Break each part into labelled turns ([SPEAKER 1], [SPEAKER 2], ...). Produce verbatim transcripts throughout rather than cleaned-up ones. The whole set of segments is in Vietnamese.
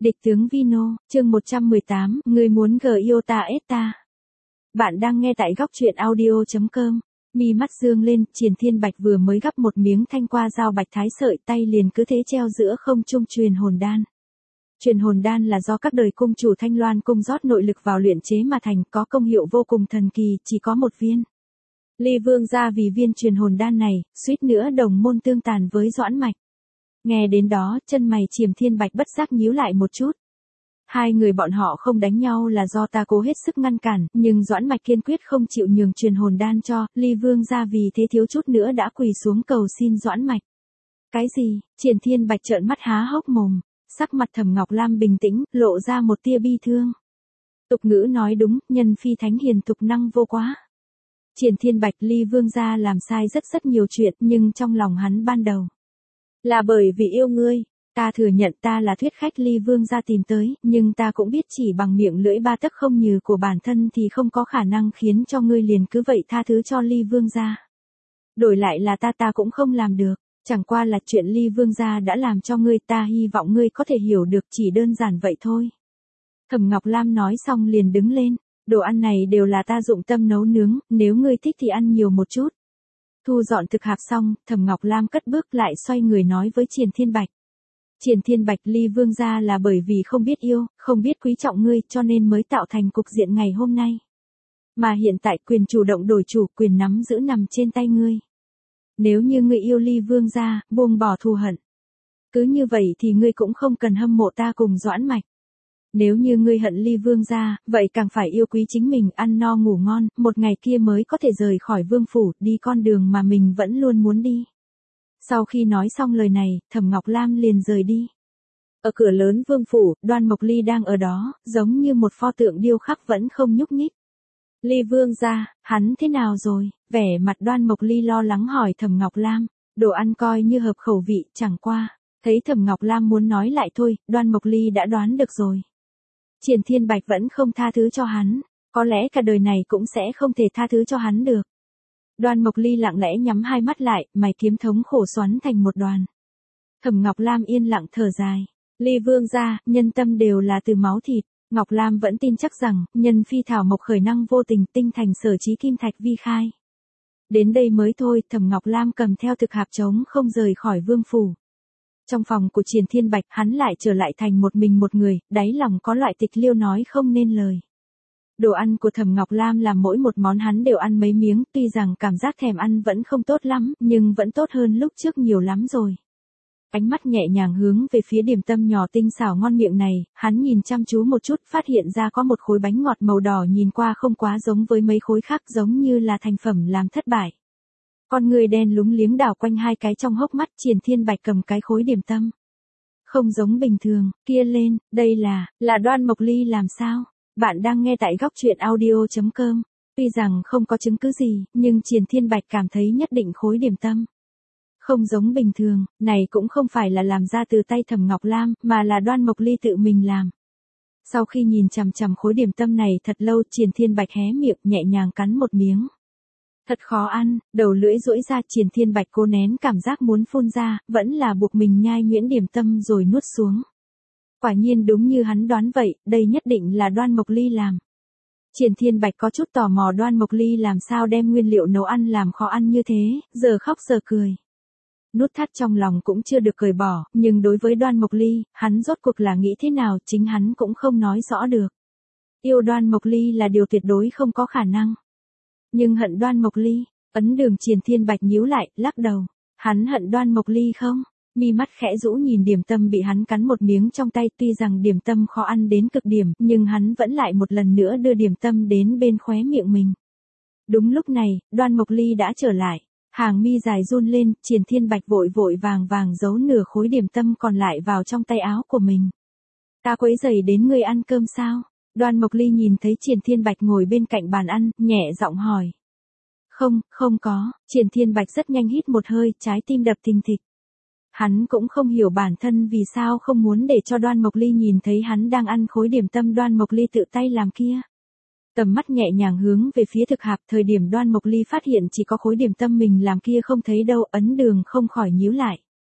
[SPEAKER 1] Địch tướng Vino, chương một trăm mười tám, người muốn gờ yêu ta ép ta. Bạn đang nghe tại góc truyện audio chấm com. Mi mắt dương lên, Triển Thiên Bạch vừa mới gắp một miếng thanh qua dao bạch thái sợi, tay liền cứ thế treo giữa không trung truyền hồn đan. Truyền hồn đan là do các đời cung chủ Thanh Loan cung rót nội lực vào luyện chế mà thành, có công hiệu vô cùng thần kỳ, chỉ có một viên. Ly Vương gia vì viên truyền hồn đan này, suýt nữa đồng môn tương tàn với Doãn Mạch. Nghe đến đó, chân mày Triển Thiên Bạch bất giác nhíu lại một chút. Hai người bọn họ không đánh nhau là do ta cố hết sức ngăn cản, nhưng Doãn Mạch kiên quyết không chịu nhường truyền hồn đan cho, Ly Vương gia vì thế thiếu chút nữa đã quỳ xuống cầu xin Doãn Mạch. Cái gì? Triển Thiên Bạch trợn mắt há hốc mồm, sắc mặt Thẩm Ngọc Lam bình tĩnh, lộ ra một tia bi thương. Tục ngữ nói đúng, nhân phi thánh hiền tục năng vô quá. Triển Thiên Bạch Ly Vương gia làm sai rất rất nhiều chuyện, nhưng trong lòng hắn ban đầu là bởi vì yêu ngươi. Ta thừa nhận ta là thuyết khách Ly Vương gia tìm tới, nhưng ta cũng biết chỉ bằng miệng lưỡi ba tấc không nhừ của bản thân thì không có khả năng khiến cho ngươi liền cứ vậy tha thứ cho Ly Vương gia. Đổi lại là ta ta cũng không làm được, chẳng qua là chuyện Ly Vương gia đã làm cho ngươi, ta hy vọng ngươi có thể hiểu được, chỉ đơn giản vậy thôi. Thẩm Ngọc Lam nói xong liền đứng lên, đồ ăn này đều là ta dụng tâm nấu nướng, nếu ngươi thích thì ăn nhiều một chút. Thu dọn thực hạp xong, Thẩm Ngọc Lam cất bước lại xoay người nói với Triển Thiên Bạch. Triển Thiên Bạch, Ly Vương gia là bởi vì không biết yêu, không biết quý trọng ngươi cho nên mới tạo thành cục diện ngày hôm nay. Mà hiện tại quyền chủ động đổi chủ, quyền nắm giữ nằm trên tay ngươi. Nếu như ngươi yêu Ly Vương gia, buông bỏ thù hận. Cứ như vậy thì ngươi cũng không cần hâm mộ ta cùng Doãn Mạch. Nếu như ngươi hận Ly Vương gia, vậy càng phải yêu quý chính mình, ăn no ngủ ngon, một ngày kia mới có thể rời khỏi vương phủ, đi con đường mà mình vẫn luôn muốn đi. Sau khi nói xong lời này, Thẩm Ngọc Lam liền rời đi. Ở cửa lớn vương phủ, Đoan Mộc Ly đang ở đó, giống như một pho tượng điêu khắc vẫn không nhúc nhích. Ly Vương gia, hắn thế nào rồi? Vẻ mặt Đoan Mộc Ly lo lắng hỏi Thẩm Ngọc Lam. Đồ ăn coi như hợp khẩu vị, chẳng qua. Thấy Thẩm Ngọc Lam muốn nói lại thôi, Đoan Mộc Ly đã đoán được rồi. Triển Thiên Bạch vẫn không tha thứ cho hắn, có lẽ cả đời này cũng sẽ không thể tha thứ cho hắn được. Đoan Mộc Ly lặng lẽ nhắm hai mắt lại, mày kiếm thống khổ xoắn thành một đoàn. Thẩm Ngọc Lam yên lặng thở dài. Ly Vương gia, nhân tâm đều là từ máu thịt. Ngọc Lam vẫn tin chắc rằng, nhân phi thảo mộc khởi năng vô tình, tinh thành sở trí kim thạch vi khai. Đến đây mới thôi, Thẩm Ngọc Lam cầm theo thực hạp trống không rời khỏi vương phủ. Trong phòng của Triển Thiên Bạch, hắn lại trở lại thành một mình một người, đáy lòng có loại tịch liêu nói không nên lời. Đồ ăn của Thẩm Ngọc Lam làm mỗi một món hắn đều ăn mấy miếng, tuy rằng cảm giác thèm ăn vẫn không tốt lắm, nhưng vẫn tốt hơn lúc trước nhiều lắm rồi. Ánh mắt nhẹ nhàng hướng về phía điểm tâm nhỏ tinh xảo ngon miệng này, hắn nhìn chăm chú một chút, phát hiện ra có một khối bánh ngọt màu đỏ nhìn qua không quá giống với mấy khối khác, giống như là thành phẩm làm thất bại. Con người đen lúng liếng đảo quanh hai cái trong hốc mắt, Triển Thiên Bạch cầm cái khối điểm tâm. Không giống bình thường, kia lên, đây là, là Đoan Mộc Ly làm sao? Bạn đang nghe tại góc truyện audio chấm com. Tuy rằng không có chứng cứ gì, nhưng Triển Thiên Bạch cảm thấy nhất định khối điểm tâm không giống bình thường, này cũng không phải là làm ra từ tay Thẩm Ngọc Lam, mà là Đoan Mộc Ly tự mình làm. Sau khi nhìn chằm chằm khối điểm tâm này thật lâu, Triển Thiên Bạch hé miệng nhẹ nhàng cắn một miếng. Thật khó ăn, đầu lưỡi duỗi ra, Triển Thiên Bạch cố nén cảm giác muốn phun ra, vẫn là buộc mình nhai nhuyễn điểm tâm rồi nuốt xuống. Quả nhiên đúng như hắn đoán vậy, đây nhất định là Đoan Mộc Ly làm. Triển Thiên Bạch có chút tò mò Đoan Mộc Ly làm sao đem nguyên liệu nấu ăn làm khó ăn như thế, giờ khóc giờ cười. Nút thắt trong lòng cũng chưa được cởi bỏ, nhưng đối với Đoan Mộc Ly, hắn rốt cuộc là nghĩ thế nào chính hắn cũng không nói rõ được. Yêu Đoan Mộc Ly là điều tuyệt đối không có khả năng. Nhưng hận Đoan Mộc Ly, ấn đường Triển Thiên Bạch nhíu lại, lắc đầu. Hắn hận Đoan Mộc Ly không? Mi mắt khẽ rũ nhìn điểm tâm bị hắn cắn một miếng trong tay, tuy rằng điểm tâm khó ăn đến cực điểm, nhưng hắn vẫn lại một lần nữa đưa điểm tâm đến bên khóe miệng mình. Đúng lúc này, Đoan Mộc Ly đã trở lại. Hàng mi dài run lên, Triển Thiên Bạch vội vội vàng vàng giấu nửa khối điểm tâm còn lại vào trong tay áo của mình. Ta quấy rầy đến ngươi ăn cơm sao? Đoan Mộc Ly nhìn thấy Triển Thiên Bạch ngồi bên cạnh bàn ăn, nhẹ giọng hỏi. Không, không có, Triển Thiên Bạch rất nhanh hít một hơi, trái tim đập thình thịch. Hắn cũng không hiểu bản thân vì sao không muốn để cho Đoan Mộc Ly nhìn thấy hắn đang ăn khối điểm tâm Đoan Mộc Ly tự tay làm kia. Tầm mắt nhẹ nhàng hướng về phía thực hạp, thời điểm Đoan Mộc Ly phát hiện chỉ có khối điểm tâm mình làm kia không thấy đâu, ấn đường không khỏi nhíu lại.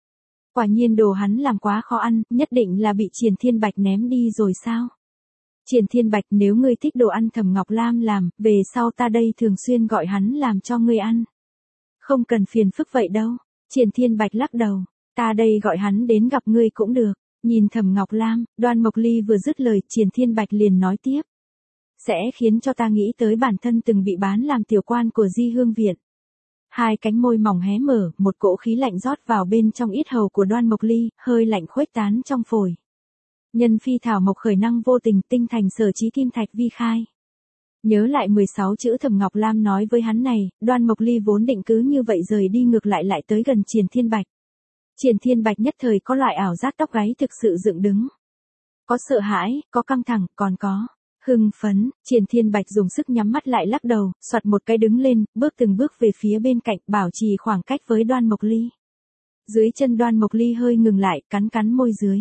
[SPEAKER 1] Quả nhiên đồ hắn làm quá khó ăn, nhất định là bị Triển Thiên Bạch ném đi rồi sao? Triển Thiên Bạch, nếu ngươi thích đồ ăn Thẩm Ngọc Lam làm, về sau ta đây thường xuyên gọi hắn làm cho ngươi ăn. Không cần phiền phức vậy đâu. Triển Thiên Bạch lắc đầu, ta đây gọi hắn đến gặp ngươi cũng được. Nhìn Thẩm Ngọc Lam, Đoan Mộc Ly vừa dứt lời, Triển Thiên Bạch liền nói tiếp. Sẽ khiến cho ta nghĩ tới bản thân từng bị bán làm tiểu quan của Di Hương Viện. Hai cánh môi mỏng hé mở, một cỗ khí lạnh rót vào bên trong yết hầu của Đoan Mộc Ly, hơi lạnh khuếch tán trong phổi. Nhân phi thảo mộc khởi năng vô tình, tinh thành sở trí kim thạch vi khai. Nhớ lại mười sáu chữ Thẩm Ngọc Lam nói với hắn này, Đoan Mộc Ly vốn định cứ như vậy rời đi, ngược lại lại tới gần Triển Thiên Bạch. Triển Thiên Bạch nhất thời có loại ảo giác tóc gáy thực sự dựng đứng. Có sợ hãi, có căng thẳng, còn có hưng phấn. Triển Thiên Bạch dùng sức nhắm mắt lại lắc đầu, xoạt một cái đứng lên, bước từng bước về phía bên cạnh, bảo trì khoảng cách với Đoan Mộc Ly. Dưới chân Đoan Mộc Ly hơi ngừng lại, cắn cắn môi dưới.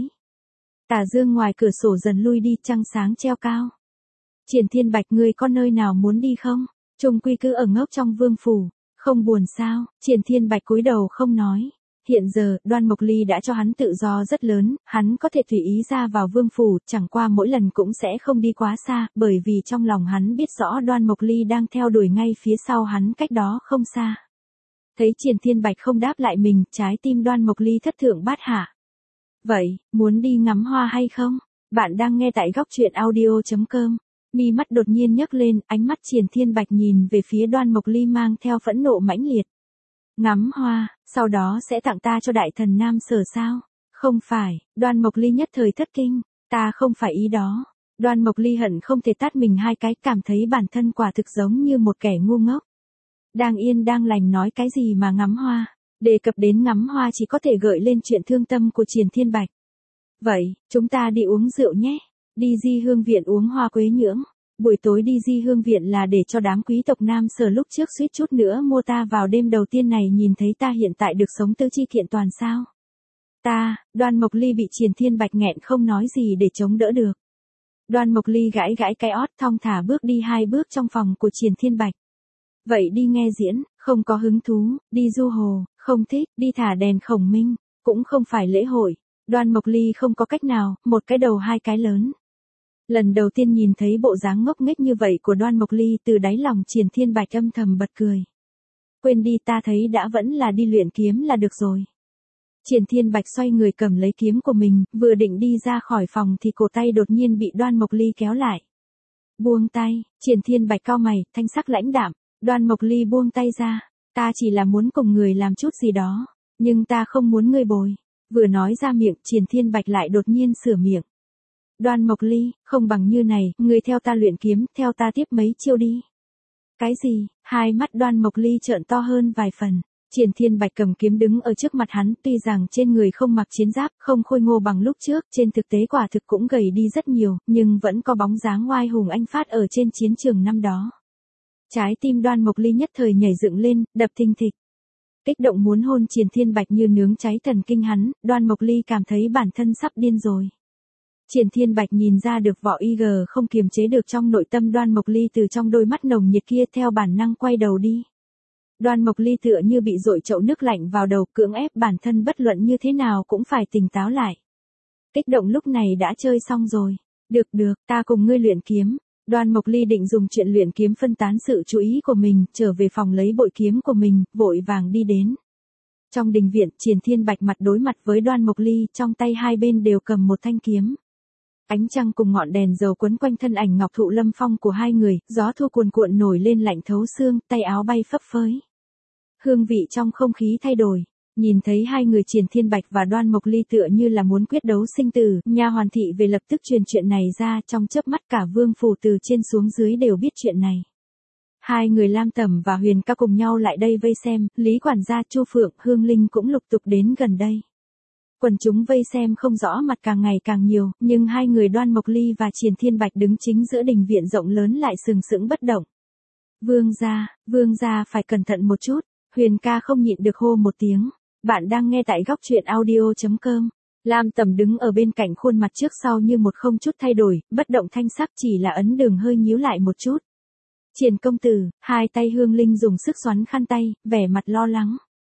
[SPEAKER 1] Tà dương ngoài cửa sổ dần lui đi, trăng sáng treo cao. Triển Thiên Bạch, ngươi có nơi nào muốn đi không? Chung quy cứ ở ngốc trong vương phủ, không buồn sao? Triển Thiên Bạch cúi đầu không nói. Hiện giờ, Đoan Mộc Ly đã cho hắn tự do rất lớn, hắn có thể tùy ý ra vào vương phủ, chẳng qua mỗi lần cũng sẽ không đi quá xa, bởi vì trong lòng hắn biết rõ Đoan Mộc Ly đang theo đuổi ngay phía sau hắn cách đó không xa. Thấy Triển Thiên Bạch không đáp lại mình, trái tim Đoan Mộc Ly thất thượng bát hạ. Vậy, muốn đi ngắm hoa hay không? Bạn đang nghe tại góc truyện audio chấm com. Mi mắt đột nhiên nhấc lên, ánh mắt Triển Thiên Bạch nhìn về phía Đoan Mộc Ly mang theo phẫn nộ mãnh liệt. Ngắm hoa, sau đó sẽ tặng ta cho đại thần Nam Sở sao? Không phải, Đoan Mộc Ly nhất thời thất kinh, ta không phải ý đó. Đoan Mộc Ly hận không thể tát mình hai cái, cảm thấy bản thân quả thực giống như một kẻ ngu ngốc. Đang yên đang lành nói cái gì mà ngắm hoa, đề cập đến ngắm hoa chỉ có thể gợi lên chuyện thương tâm của Triển Thiên Bạch. Vậy, chúng ta đi uống rượu nhé, đi Di Hương Viện uống hoa quế nhưỡng. Buổi tối đi Di Hương Viện là để cho đám quý tộc Nam Sở lúc trước suýt chút nữa mua ta vào đêm đầu tiên này nhìn thấy ta hiện tại được sống tứ chi kiện toàn sao. Ta, Đoan Mộc Ly bị Triển Thiên Bạch nghẹn không nói gì để chống đỡ được. Đoan Mộc Ly gãi gãi cái ót thong thả bước đi hai bước trong phòng của Triển Thiên Bạch. Vậy đi nghe diễn, không có hứng thú, đi du hồ, không thích, đi thả đèn khổng minh, cũng không phải lễ hội. Đoan Mộc Ly không có cách nào, một cái đầu hai cái lớn. Lần đầu tiên nhìn thấy bộ dáng ngốc nghếch như vậy của Đoan Mộc Ly, từ đáy lòng Triển Thiên Bạch âm thầm bật cười. Quên đi, ta thấy đã vẫn là đi luyện kiếm là được rồi. Triển Thiên Bạch xoay người cầm lấy kiếm của mình, vừa định đi ra khỏi phòng thì cổ tay đột nhiên bị Đoan Mộc Ly kéo lại. Buông tay, Triển Thiên Bạch cau mày, thanh sắc lãnh đạm. Đoan Mộc Ly buông tay ra, ta chỉ là muốn cùng người làm chút gì đó, nhưng ta không muốn ngươi bồi. Vừa nói ra miệng, Triển Thiên Bạch lại đột nhiên sửa miệng. Đoan Mộc Ly, không bằng như này, ngươi theo ta luyện kiếm, theo ta tiếp mấy chiêu đi. Cái gì? Hai mắt Đoan Mộc Ly trợn to hơn vài phần. Triển Thiên Bạch cầm kiếm đứng ở trước mặt hắn, tuy rằng trên người không mặc chiến giáp, không khôi ngô bằng lúc trước, trên thực tế quả thực cũng gầy đi rất nhiều, nhưng vẫn có bóng dáng oai hùng anh phát ở trên chiến trường năm đó. Trái tim Đoan Mộc Ly nhất thời nhảy dựng lên, đập thình thịch. Kích động muốn hôn Triển Thiên Bạch như nướng cháy thần kinh hắn, Đoan Mộc Ly cảm thấy bản thân sắp điên rồi. Triển Thiên Bạch nhìn ra được Võ Y G không kiềm chế được trong nội tâm Đoan Mộc Ly, từ trong đôi mắt nồng nhiệt kia theo bản năng quay đầu đi. Đoan Mộc Ly tựa như bị dội chậu nước lạnh vào đầu, cưỡng ép bản thân bất luận như thế nào cũng phải tỉnh táo lại. Kích động lúc này đã chơi xong rồi. Được được, ta cùng ngươi luyện kiếm. Đoan Mộc Ly định dùng chuyện luyện kiếm phân tán sự chú ý của mình, trở về phòng lấy bội kiếm của mình, vội vàng đi đến. Trong đình viện, Triển Thiên Bạch mặt đối mặt với Đoan Mộc Ly, trong tay hai bên đều cầm một thanh kiếm. Ánh trăng cùng ngọn đèn dầu quấn quanh thân ảnh ngọc thụ lâm phong của hai người, gió thu cuồn cuộn nổi lên lạnh thấu xương, tay áo bay phấp phới. Hương vị trong không khí thay đổi, nhìn thấy hai người Triển Thiên Bạch và Đoan Mộc Ly tựa như là muốn quyết đấu sinh tử, nha hoàn thị về lập tức truyền chuyện này ra, trong chớp mắt cả vương phủ từ trên xuống dưới đều biết chuyện này. Hai người Lam Tầm và Huyền Ca cùng nhau lại đây vây xem, Lý quản gia, Chu Phượng, Hương Linh cũng lục tục đến gần đây. Quần chúng vây xem không rõ mặt càng ngày càng nhiều, nhưng hai người Đoan Mộc Ly và Triển Thiên Bạch đứng chính giữa đình viện rộng lớn lại sừng sững bất động. Vương gia, vương gia phải cẩn thận một chút. Huyền Ca không nhịn được hô một tiếng. Bạn đang nghe tại góc truyện audio chấm com. Lam Tầm đứng ở bên cạnh, khuôn mặt trước sau như một không chút thay đổi, bất động thanh sắc, chỉ là ấn đường hơi nhíu lại một chút. Triển công tử, hai tay Hương Linh dùng sức xoắn khăn tay, vẻ mặt lo lắng.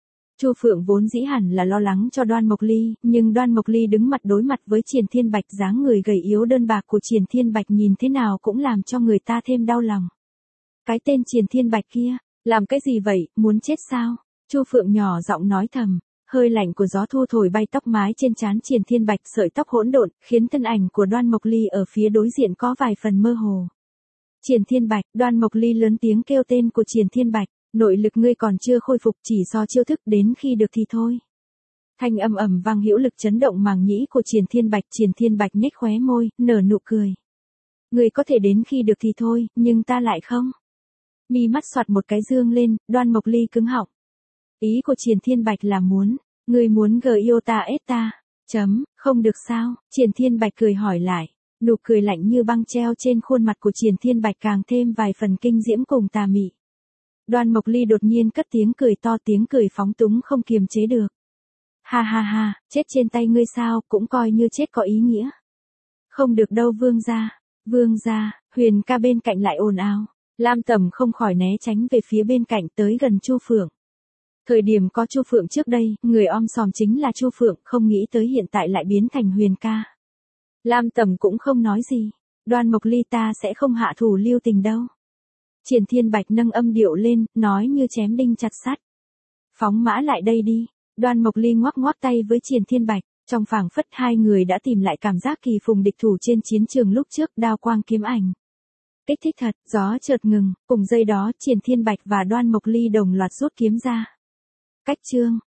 [SPEAKER 1] Chu Phượng vốn dĩ hẳn là lo lắng cho Đoan Mộc Ly, nhưng Đoan Mộc Ly đứng mặt đối mặt với Triển Thiên Bạch, dáng người gầy yếu đơn bạc của Triển Thiên Bạch nhìn thế nào cũng làm cho người ta thêm đau lòng. Cái tên Triển Thiên Bạch kia, làm cái gì vậy, muốn chết sao? Chu Phượng nhỏ giọng nói thầm, hơi lạnh của gió thu thổi bay tóc mái trên trán Triển Thiên Bạch, sợi tóc hỗn độn, khiến thân ảnh của Đoan Mộc Ly ở phía đối diện có vài phần mơ hồ. Triển Thiên Bạch, Đoan Mộc Ly lớn tiếng kêu tên của Triển Thiên Bạch, nội lực ngươi còn chưa khôi phục, chỉ do chiêu thức, đến khi được thì thôi. Thanh âm ầm vang hữu lực chấn động màng nhĩ của Triển Thiên Bạch, Triển Thiên Bạch nhếch khóe môi, nở nụ cười. Ngươi có thể đến khi được thì thôi, nhưng ta lại không. Mi mắt xoạt một cái dương lên, Đoan Mộc Ly cứng họng. Ý của Triển Thiên Bạch là muốn, ngươi muốn gờ yêu ta ết ta, chấm, không được sao, Triển Thiên Bạch cười hỏi lại, nụ cười lạnh như băng treo trên khuôn mặt của Triển Thiên Bạch càng thêm vài phần kinh diễm cùng tà mị. Đoan Mộc Ly đột nhiên cất tiếng cười to, tiếng cười phóng túng không kiềm chế được. Ha ha ha, chết trên tay ngươi sao, cũng coi như chết có ý nghĩa. Không được đâu vương gia, vương gia, Huyền ca bên cạnh lại ồn ào. Lam Tầm không khỏi né tránh về phía bên cạnh tới gần Chu Phượng. Thời điểm có Chu Phượng trước đây, người om sòm chính là Chu Phượng, không nghĩ tới hiện tại lại biến thành Huyền ca. Lam Tầm cũng không nói gì, Đoan Mộc Ly ta sẽ không hạ thủ lưu tình đâu. Triển Thiên Bạch nâng âm điệu lên, nói như chém đinh chặt sắt. Phóng mã lại đây đi, Đoan Mộc Ly ngoắc ngoắc tay với Triển Thiên Bạch, trong phảng phất hai người đã tìm lại cảm giác kỳ phùng địch thủ trên chiến trường lúc trước, đao quang kiếm ảnh. Kích thích thật, gió chợt ngừng, cùng giây đó Triển Thiên Bạch và Đoan Mộc Ly đồng loạt rút kiếm ra. Cách chương.